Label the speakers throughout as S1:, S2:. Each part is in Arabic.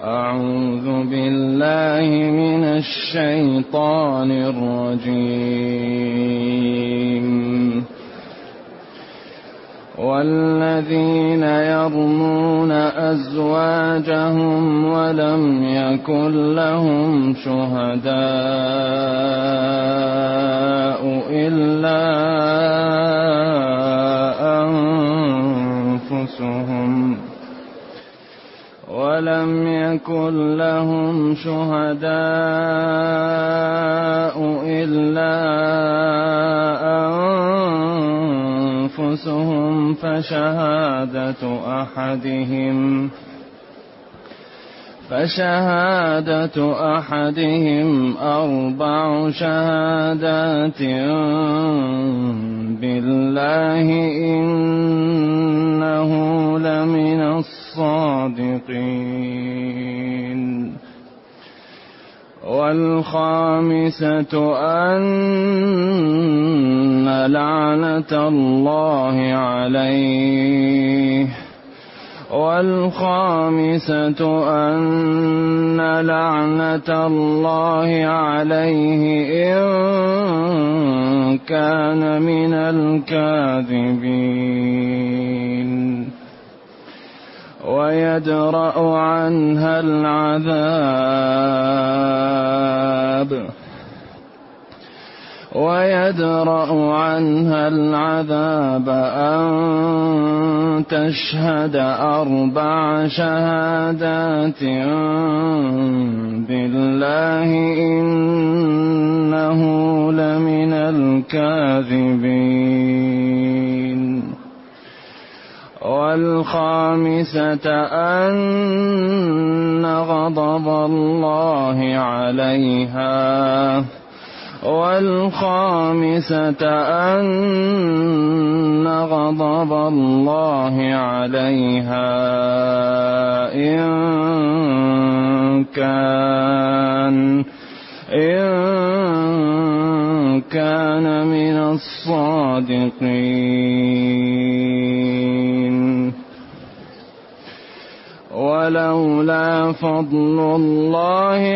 S1: أعوذ بالله من الشيطان الرجيم. والذين يرمون أزواجهم ولم يكن لهم شهداء إلا أنفسهم فشهادة أحدهم 4 شهادات بالله إنه لمن الصادقين. والخامسة أن لعنة الله عليه إن كان من الكاذبين. ويدرأ عنها العذاب أن تشهد 4 شهادات بالله إنه لمن الكاذبين. والخامسة أن غضب الله عليها إن كان من الصادقين. ولولا فضل الله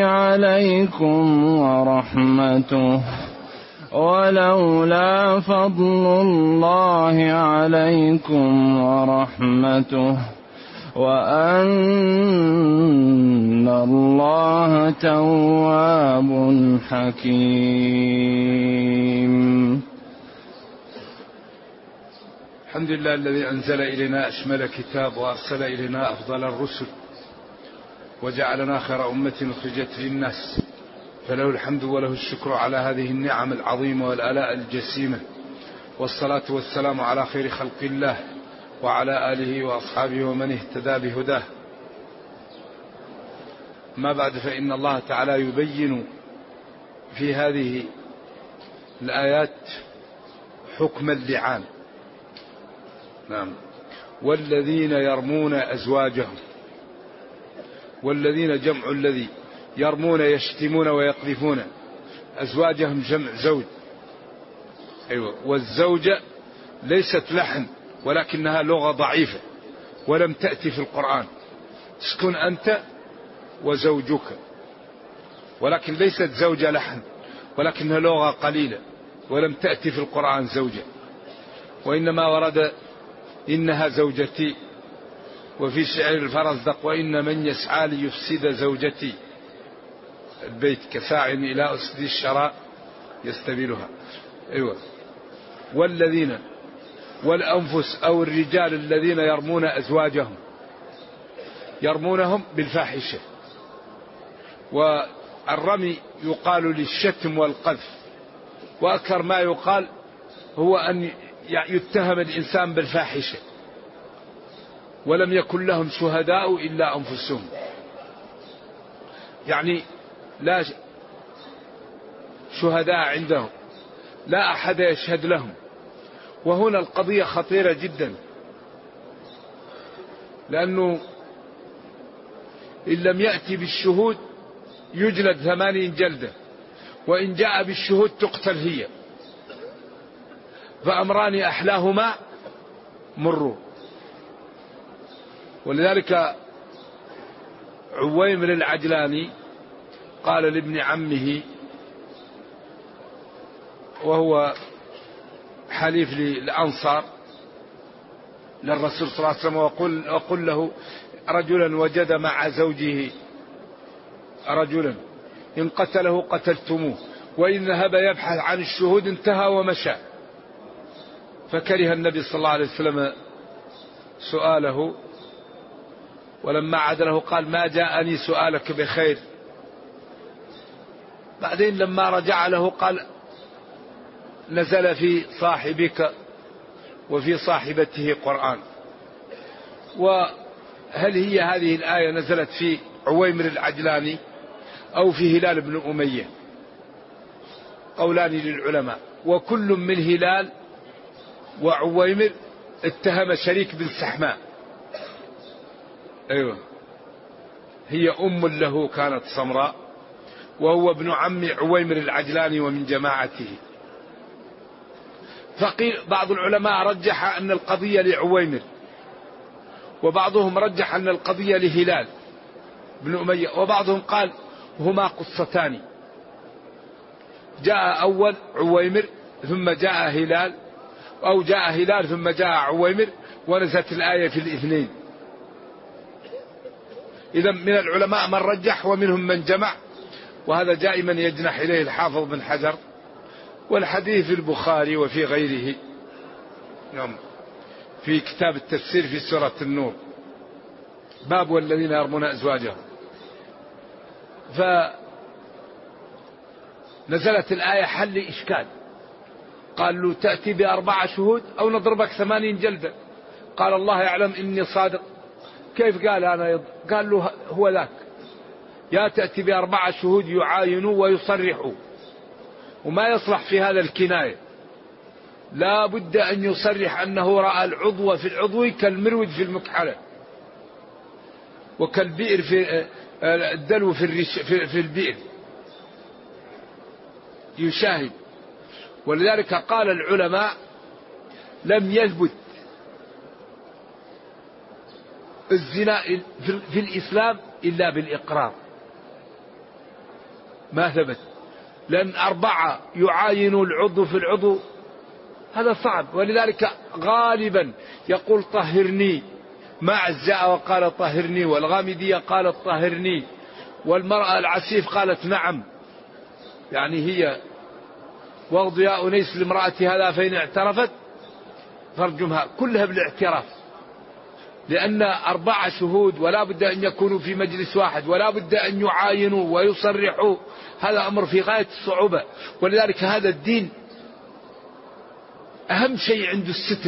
S1: عليكم ورحمته وأن الله تواب حكيم.
S2: الحمد لله الذي أنزل إلينا أشمل كتاب وأرسل إلينا أفضل الرسل وجعلنا خير أمة أخرجت للناس، فله الحمد وله الشكر على هذه النعم العظيمة والآلاء الجسيمة. والصلاة والسلام على خير خلق الله وعلى آله وأصحابه ومن اهتدى بهداه. ما بعد، فإن الله تعالى يبين في هذه الآيات حكم اللعان. نعم. والذين يرمون أزواجهم، والذين جمع الذي، يرمون يشتمون ويقذفون، أزواجهم جمع زوج. أيوة. والزوجة ليست لحن ولكنها لغة ضعيفة ولم تأتي في القرآن. تسكن أنت وزوجك، ولكن ليست زوجة لحن ولكنها لغة قليلة ولم تأتي في القرآن زوجة، وإنما ورد إنها زوجتي، وفي شعر الفرزدق وإن من يسعى ليفسد زوجتي البيت كساع إلى أسد الشراء يستبيلها. أيوة. والذين والأنفس أو الرجال الذين يرمون أزواجهم، يرمونهم بالفاحشة. والرمي يقال للشتم والقذف، وأكثر ما يقال هو أن يتهم الإنسان بالفاحشة ولم يكن لهم شهداء إلا أنفسهم، يعني لا شهداء عندهم، لا أحد يشهد لهم. وهنا القضية خطيرة جدا، لأنه إن لم يأتي بالشهود يجلد 80 جلدة، وإن جاء بالشهود تقتل هي. فأمران أحلاهما مروا. ولذلك عويمر العجلاني قال لابن عمه وهو حليف للأنصار للرسول صلى الله عليه وسلم، وقل له رجلا وجد مع زوجه رجلا إن قتله قتلتموه وإن ذهب يبحث عن الشهود انتهى ومشى. فكره النبي صلى الله عليه وسلم سؤاله، ولما عاد له قال ما جاءني سؤالك بخير. بعدين لما رجع له قال نزل في صاحبك وفي صاحبته قرآن. وهل هي هذه الآية نزلت في عويمر العجلاني أو في هلال بن أمية؟ قولان للعلماء، وكل من هلال وعويمر اتهم شريك بن سحماء. أيوة، هي أم له كانت سمراء، وهو ابن عم عويمر العجلاني ومن جماعته. فقيل بعض العلماء رجح أن القضية لعويمر، وبعضهم رجح أن القضية لهلال بن أمية، وبعضهم قال هما قصتان، جاء أول عويمر ثم جاء هلال، أو جاء هلال ثم جاء عويمر، ونزلت الآية في الاثنين. إذا من العلماء من رجح ومنهم من جمع، وهذا دائما يجنح إليه الحافظ بن حجر. والحديث في البخاري وفي غيره، نعم، في كتاب التفسير في سورة النور، باب والذين يرمون أزواجهم. فنزلت الآية حل إشكال، قال له تأتي ب4 شهود أو نضربك 80 جلدة. قال الله يعلم إني صادق. كيف قال أنا قال له هو ذاك، يا تأتي ب4 شهود يعاينوا ويصرحوا، وما يصلح في هذا الكناية، لا بد أن يصرح أنه رأى العضو في العضو كالمرود في المكحلة، وكالبئر في الدلو في البئر، يشاهد. ولذلك قال العلماء لم يثبت الزنا في الإسلام إلا بالإقرار، ما ثبت، لأن 4 يعاينوا العضو في العضو هذا صعب. ولذلك غالبا يقول طهرني، ما جاء وقال طهرني، والغامدية قالت طهرني، والمرأة العسيف قالت نعم، يعني هي واغض يا أنيس لامرأة هذا فإن اعترفت فارجمها، كلها بالاعتراف، لأن 4 شهود ولا بد أن يكونوا في مجلس واحد، ولا بد أن يعاينوا ويصرحوا، هذا أمر في غاية الصعوبة. ولذلك هذا الدين أهم شيء عنده الستر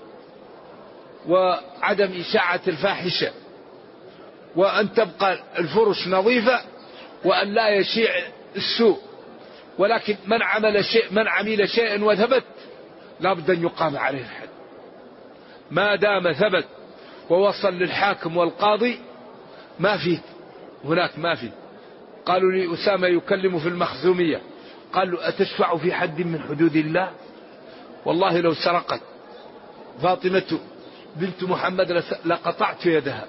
S2: وعدم إشاعة الفاحشة، وأن تبقى الفرش نظيفة، وأن لا يشيع السوء. ولكن من عمل شيئا وثبت لا بد أن يقام عليه الحد، ما دام ثبت ووصل للحاكم والقاضي ما فيه هناك ما فيه. قالوا لأسامة يكلم في المخزومية، قال له أتشفع في حد من حدود الله؟ والله لو سرقت فاطمة بنت محمد لقطعت يدها.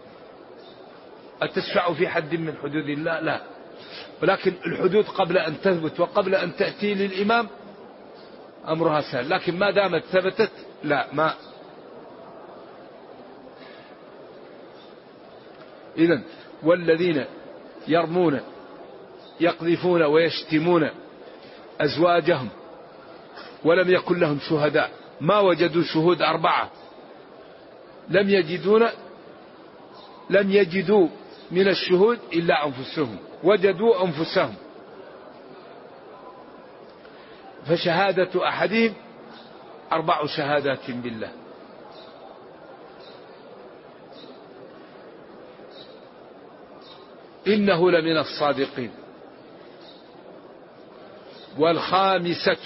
S2: أتشفع في حد من حدود الله؟ لا. ولكن الحدود قبل أن تثبت وقبل أن تأتي للإمام أمرها سهل، لكن ما دامت ثبتت لا ما. إذن والذين يرمون يقذفون ويشتمون أزواجهم ولم يكن لهم شهداء، ما وجدوا شهود 4، لم يجدوا من الشهود إلا أنفسهم، وجدوا أنفسهم. فشهادة أحدهم 4 شهادات بالله. إنه لمن الصادقين. والخامسة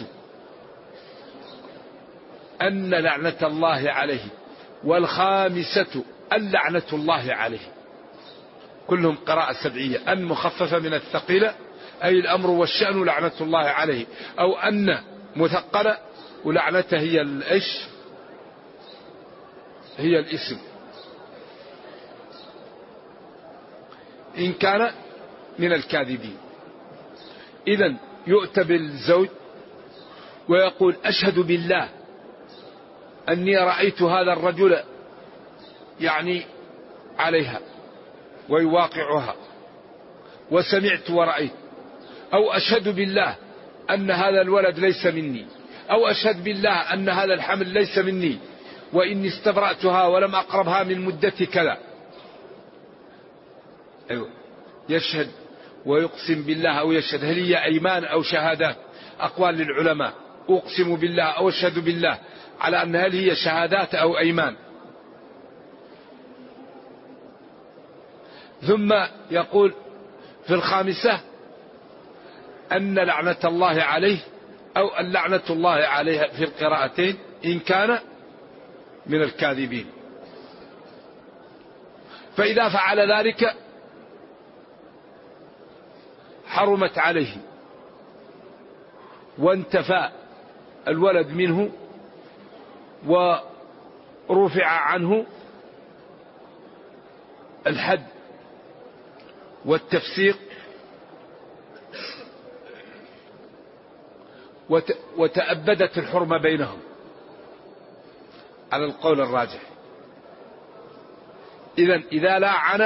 S2: أن لعنة الله عليه، والخامسة أن لعنة الله عليه، كلهم قراءة سبعية، أن مخففة من الثقيلة أي الأمر والشأن لعنة الله عليه، أو أن مثقلة ولعنته هي الإيش هي الاسم. إن كان من الكاذبين. إذن يؤتى بالزوج ويقول أشهد بالله أني رأيت هذا الرجل يعني عليها ويواقعها وسمعت ورأيت، أو أشهد بالله أن هذا الولد ليس مني، أو أشهد بالله أن هذا الحمل ليس مني وإني استبرأتها ولم أقربها من مدة كذا. أيوة. يشهد ويقسم بالله أو يشهد. هل هي أيمان أو شهادات؟ أقوال للعلماء. أقسم بالله أو أشهد بالله على أن هل هي شهادات أو أيمان. ثم يقول في الخامسة أن لعنة الله عليه أو اللعنة الله عليها في القراءتين إن كان من الكاذبين. فإذا فعل ذلك حرمت عليه وانتفى الولد منه ورفع عنه الحد والتفسيق وتأبدت الحرمة بينهم على القول الراجح. إذن إذا لاعن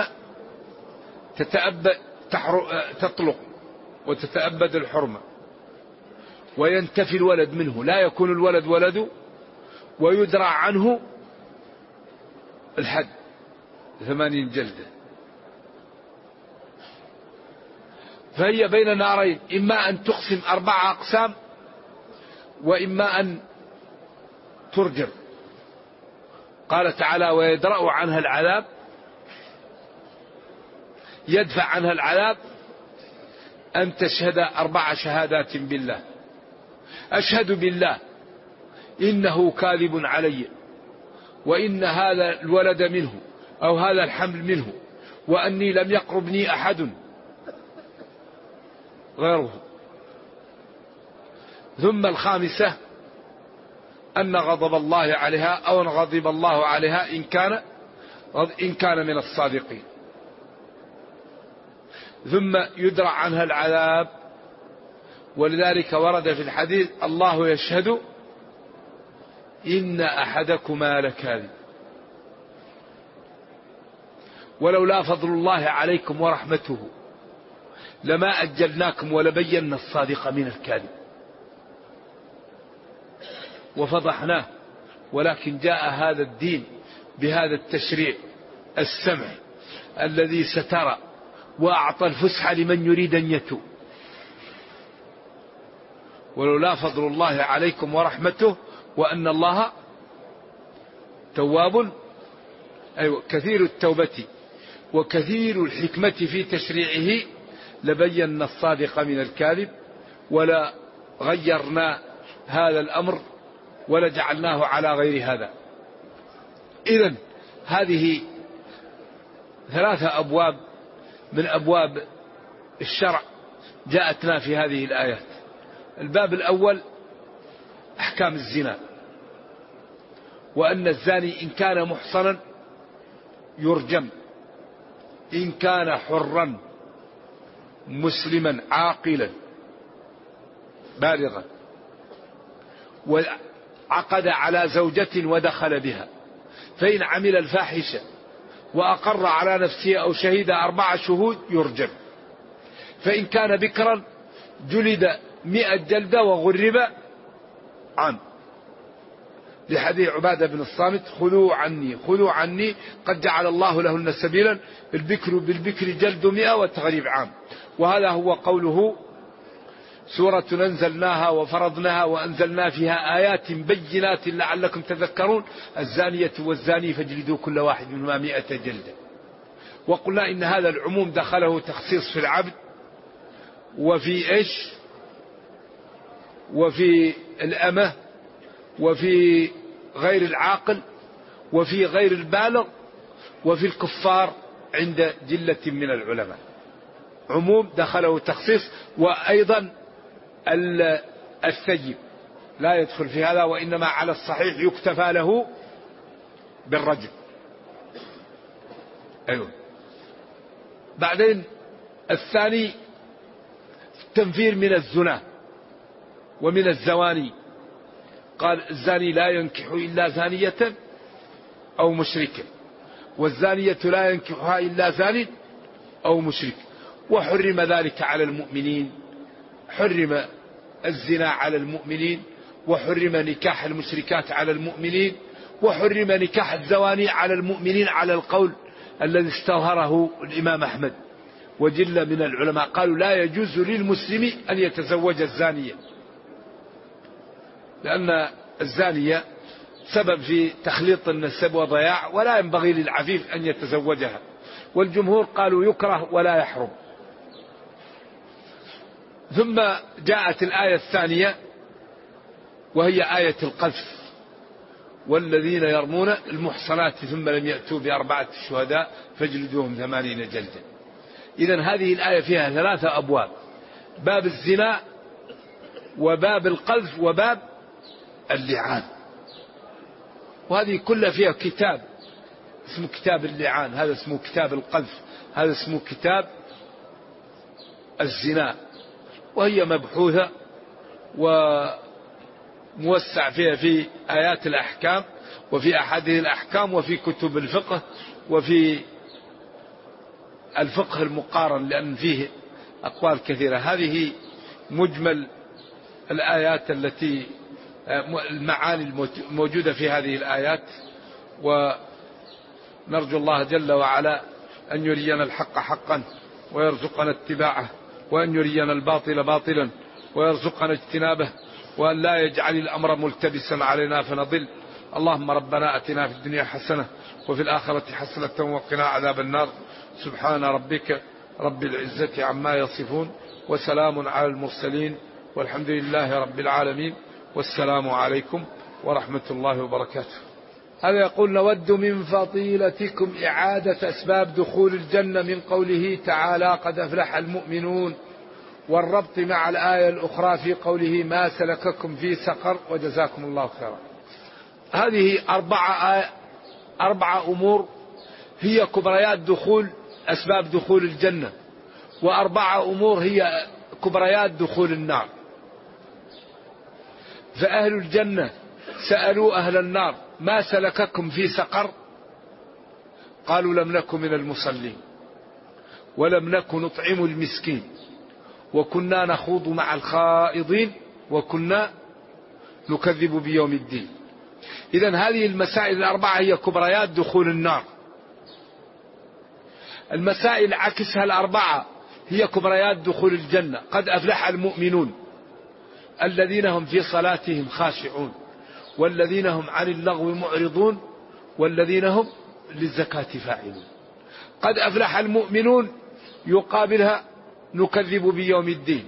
S2: تطلق وتتأبد الحرمة وينتفي الولد منه، لا يكون الولد ولده، ويدرع عنه الحد 80 جلدة. فهي بين نارين، إما أن تقسم 4 أقسام وإما أن ترجم. قال تعالى ويدرأ عنها العذاب، يدفع عنها العذاب أن تشهد 4 شهادات بالله. أشهد بالله إنه كاذب علي وإن هذا الولد منه أو هذا الحمل منه وأني لم يقربني أحد غيره. ثم الخامسة أن غضب الله عليها أو أن غضب الله عليها إن كان من الصادقين. ثم يدرع عنها العذاب. ولذلك ورد في الحديث الله يشهد إن أحدكما لكاذب ولولا فضل الله عليكم ورحمته لما أجلناكم ولبينا الصادق من الكاذب. وفضحناه، ولكن جاء هذا الدين بهذا التشريع السمع الذي ستر وأعطى الفسحة لمن يريد أن يتوب. ولولا فضل الله عليكم ورحمته وأن الله تواب كثير التوبة وكثير الحكمة في تشريعه لبينا الصادق من الكاذب ولا غيرنا هذا الأمر ولا جعلناه على غير هذا. إذن هذه 3 أبواب من أبواب الشرع جاءتنا في هذه الآيات. الباب الأول أحكام الزنا، وأن الزاني إن كان محصنا يرجم إن كان حرا مسلما عاقلا بالغا وعقد على زوجة ودخل بها، فإن عمل الفاحشة وأقر على نفسه أو شهد 4 شهود يرجم. فإن كان بكرا جلد 100 جلدة وغرب عام، لحديث عبادة بن الصامت خذوا عني قد جعل الله لهن سبيلا البكر بالبكر جلد 100 والتغريب عام. وهذا هو قوله سورة أنزلناها وفرضناها وأنزلنا فيها آيات بينات لعلكم تذكرون الزانية والزاني فاجلدوا كل واحد منهما 100 جلدة. وقلنا إن هذا العموم دخله تخصيص في العبد وفي إيش وفي الأمة وفي غير العاقل وفي غير البالغ وفي الكفار عند جلة من العلماء. عموم دخله تخصيص. وأيضا الثيب لا يدخل في هذا، وإنما على الصحيح يكتفى له بالرجل. أيوه. بعدين الثاني التنفير من الزنا ومن الزواني، قال الزاني لا ينكح إلا زانية أو مشركة، والزانية لا ينكحها إلا زان أو مشرك، وحرم ذلك على المؤمنين، حرم الزنا على المؤمنين، وحرم نكاح المشركات على المؤمنين، وحرم نكاح الزواني على المؤمنين، على القول الذي استظهره الإمام أحمد وجل من العلماء، قالوا لا يجوز للمسلم أن يتزوج الزانية، لأن الزانية سبب في تخليط النسب وضياع، ولا ينبغي للعفيف أن يتزوجها، والجمهور قالوا يكره ولا يحرم. ثم جاءت الآية الثانية وهي آية القذف: والذين يرمون المحصنات ثم لم يأتوا بأربعة شهداء فاجلدوهم 80 جلدة. إذن هذه الآية فيها 3 أبواب: باب الزنا، وباب القذف، وباب اللعان. وهذه كلها فيها كتاب اسمه كتاب اللعان، هذا اسمه كتاب القذف، هذا اسمه كتاب الزنا، وهي مبحوثة وموسع فيها في آيات الأحكام وفي أحاديث الأحكام وفي كتب الفقه وفي الفقه المقارن، لأن فيه أقوال كثيرة. هذه مجمل الآيات التي المعاني الموجودة في هذه الآيات، ونرجو الله جل وعلا أن يرينا الحق حقا ويرزقنا اتباعه، وأن يرينا الباطل باطلا ويرزقنا اجتنابه، وأن لا يجعل الأمر ملتبسا علينا فنضل. اللهم ربنا أتنا في الدنيا حسنة وفي الآخرة حسنة وقنا عذاب النار. سبحان ربك رب العزة عما يصفون، وسلام على المرسلين، والحمد لله رب العالمين، والسلام عليكم ورحمة الله وبركاته. هذا يقول: نود من فضيلتكم إعادة أسباب دخول الجنة من قوله تعالى: قد أفلح المؤمنون، والربط مع الآية الأخرى في قوله: ما سلككم في سقر، وجزاكم الله خيرا. هذه 4 أمور هي كبريات دخول أسباب دخول الجنة، و4 أمور هي كبريات دخول النار. فأهل الجنة سألوا أهل النار: ما سلككم في سقر؟ قالوا: لم نكن من المصلين، ولم نكن نطعم المسكين، وكنا نخوض مع الخائضين، وكنا نكذب بيوم الدين. إذن هذه المسائل 4 هي كبريات دخول النار. المسائل عكسها 4 هي كبريات دخول الجنة: قد أفلح المؤمنون الذين هم في صلاتهم خاشعون، والذين هم عن اللغو معرضون، والذين هم للزكاة فاعلون. قد أفلح المؤمنون يقابلها نكذب بيوم الدين.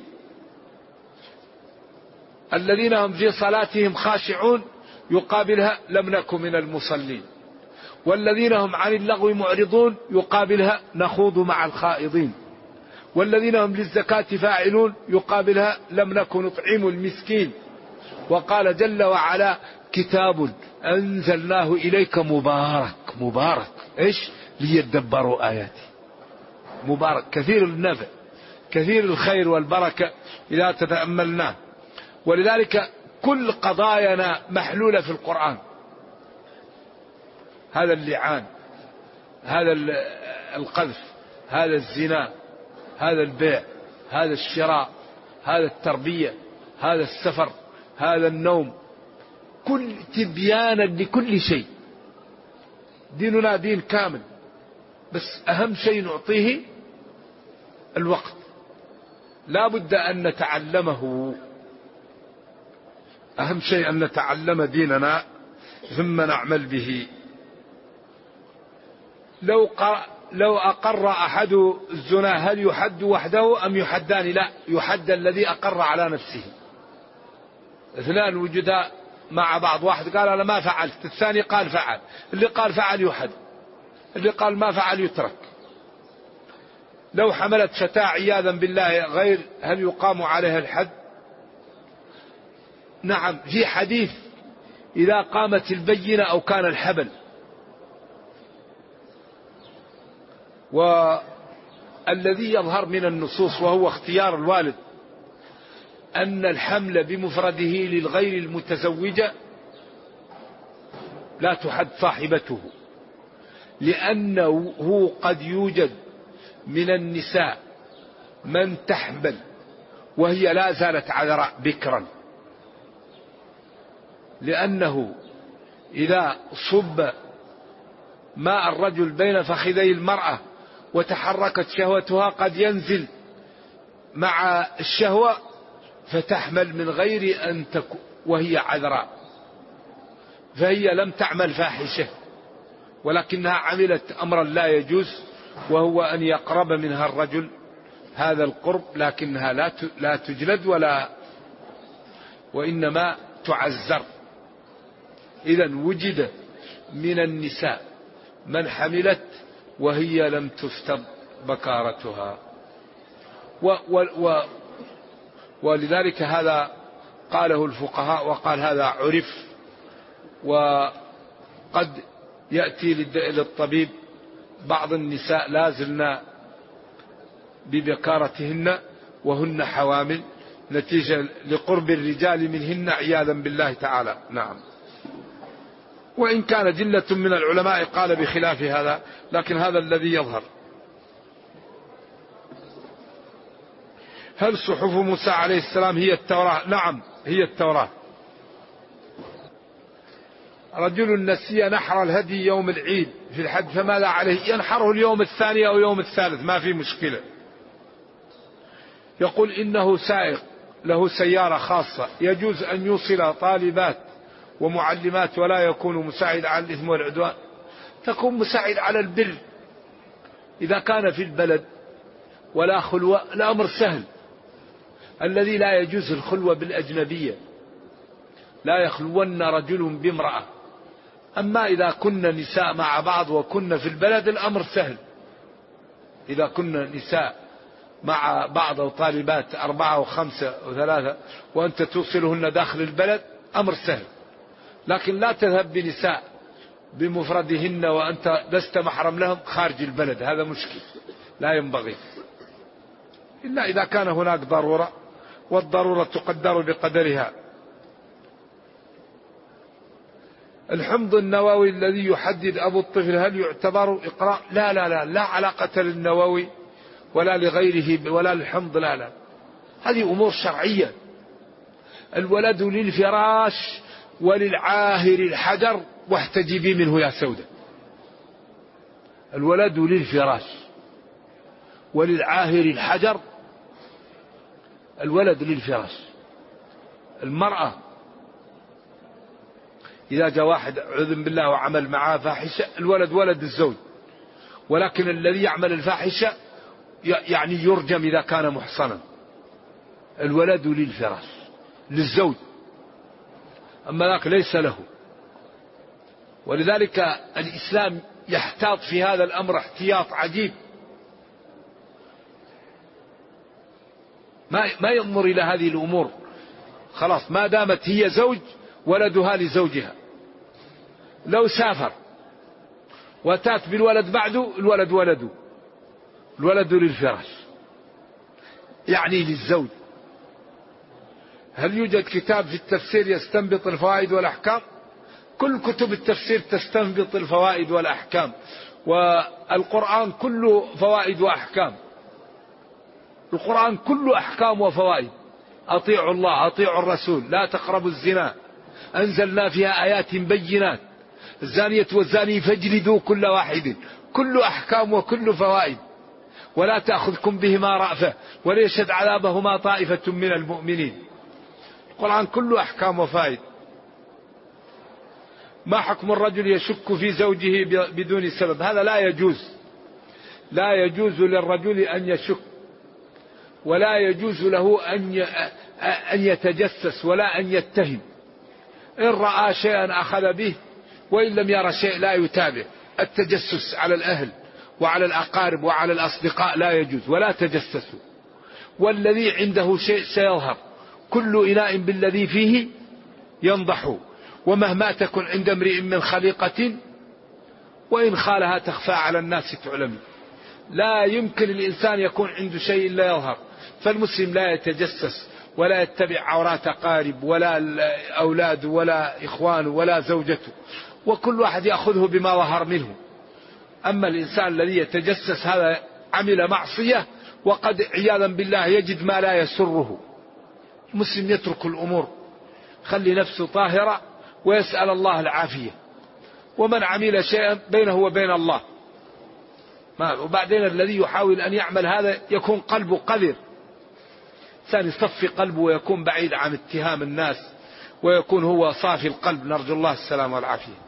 S2: الذين هم في صلاتهم خاشعون يقابلها لم نكن من المصلين. والذين هم عن اللغو معرضون يقابلها نخوض مع الخائضين. والذين هم للزكاة فاعلون يقابلها لم نكن نطعم المسكين. وقال جل وعلا: كتاب أنزلناه إليك مبارك إيش؟ ليدبروا آياته. مبارك كثير النفع، كثير الخير والبركة إذا تتأملناه. ولذلك كل قضايانا محلولة في القرآن. هذا اللعان، هذا القذف، هذا الزنا، هذا البيع، هذا الشراء، هذا التربية، هذا السفر، هذا النوم، كل تبيانا لكل شيء. ديننا دين كامل، بس أهم شيء نعطيه الوقت. لا بد أن نتعلمه. أهم شيء أن نتعلم ديننا ثم نعمل به. لو أقر أحد الزنا هل يحد وحده أم يحدان؟ لا، يحد الذي أقر على نفسه. 2 وجدا مع بعض، واحد قال أنا ما فعلت، الثاني قال فعل، اللي قال فعل يحد، اللي قال ما فعل يترك. لو حملت فتاة عياذا بالله غير، هل يقام عليها الحد؟ نعم، في حديث: إذا قامت البينة أو كان الحبل. الذي يظهر من النصوص وهو اختيار الوالد أن الحمل بمفرده للغير المتزوجة لا تحد صاحبته، لأنه قد يوجد من النساء من تحمل وهي لا زالت عذراء بكرا، لأنه إذا صب ماء الرجل بين فخذي المرأة وتحركت شهوتها قد ينزل مع الشهوة فتحمل من غير أن تكون وهي عذراء، فهي لم تعمل فاحشة ولكنها عملت أمرا لا يجوز، وهو أن يقرب منها الرجل هذا القرب، لكنها لا تجلد وإنما تعزر. إذن وجد من النساء من حملت وهي لم تفتض بكارتها، ولذلك هذا قاله الفقهاء، وقال هذا عرف. وقد يأتي للطبيب بعض النساء لازلن ببكارتهن وهن حوامل نتيجة لقرب الرجال منهن عياذا بالله تعالى. نعم. وإن كان جلة من العلماء قال بخلاف هذا، لكن هذا الذي يظهر. هل صحف موسى عليه السلام هي التوراة؟ نعم هي التوراة. رجل نسي نحر الهدي يوم العيد في الحج فماذا عليه؟ ينحره اليوم الثاني أو يوم الثالث، ما في مشكلة. يقول إنه سائق له سيارة خاصة يجوز أن يوصل طالبات ومعلمات ولا يكون مساعد على الإثم والعدوان. تكون مساعد على البر إذا كان في البلد ولا خلوة، الأمر سهل. الذي لا يجوز الخلوة بالأجنبية، لا يخلون رجل بامرأة. أما إذا كنا نساء مع بعض وكنا في البلد الأمر سهل. إذا كنا نساء مع بعض أو طالبات 4 أو 5 أو 3 وأنت توصلهن داخل البلد أمر سهل. لكن لا تذهب بنساء بمفردهن وأنت لست محرم لهم خارج البلد، هذا مشكل لا ينبغي، إلا إذا كان هناك ضرورة، والضرورة تقدر بقدرها. الحمض النووي الذي يحدد أبو الطفل هل يعتبر إقراء؟ لا لا لا، لا علاقة للنووي ولا لغيره ولا للحمض، لا لا، هذه أمور شرعية. الولد للفراش وللعاهر الحجر واحتجبي منه يا سودة. الولد للفراش وللعاهر الحجر، الولد للفراش. المرأة إذا جاء واحد عوذ بالله وعمل معاه فاحشة، الولد ولد الزوج، ولكن الذي يعمل الفاحشة يعني يرجم إذا كان محصنا. الولد للفراش للزوج، أما ذاك ليس له. ولذلك الإسلام يحتاط في هذا الأمر احتياط عجيب، ما ينظر إلى هذه الأمور. خلاص ما دامت هي زوج ولدها لزوجها. لو سافر وتات بالولد بعده، الولد ولده، الولد للفراش يعني للزوج. هل يوجد كتاب في التفسير يستنبط الفوائد والأحكام؟ كل كتب التفسير تستنبط الفوائد والأحكام، والقرآن كله فوائد وأحكام. القرآن كله أحكام وفوائد. أطيعوا الله أطيعوا الرسول، لا تقربوا الزنا، أنزلنا فيها آيات بينات، الزانية والزاني فاجلدوا كل واحد، كل أحكام وكل فوائد. ولا تأخذكم بهما رأفة وليشهد عذابهما طائفة من المؤمنين. القرآن كله أحكام وفائد. ما حكم الرجل يشك في زوجه بدون سبب؟ هذا لا يجوز. لا يجوز للرجل أن يشك، ولا يجوز له أن يتجسس ولا أن يتهم. إن رأى شيئا أخذ به، وإن لم يرى شيء لا يتابع. التجسس على الأهل وعلى الأقارب وعلى الأصدقاء لا يجوز، ولا تجسسوا. والذي عنده شيء سيظهر، كل إناء بالذي فيه ينضح، ومهما تكن عند امرئ من خليقة وإن خالها تخفى على الناس تعلم. لا يمكن الإنسان يكون عنده شيء إلا يظهر. فالمسلم لا يتجسس ولا يتبع عورات أقارب ولا أولاد ولا إخوان ولا زوجته، وكل واحد يأخذه بما ظهر منه. أما الإنسان الذي يتجسس هذا عمل معصية، وقد عياذا بالله يجد ما لا يسره. المسلم يترك الأمور، خلي نفسه طاهرة ويسأل الله العافية، ومن عمل شيئا بينه وبين الله. وبعدين الذي يحاول أن يعمل هذا يكون قلبه قذر، إنسان يصفي قلبه ويكون بعيد عن اتهام الناس ويكون هو صافي القلب، نرجو الله السلامة والعافية.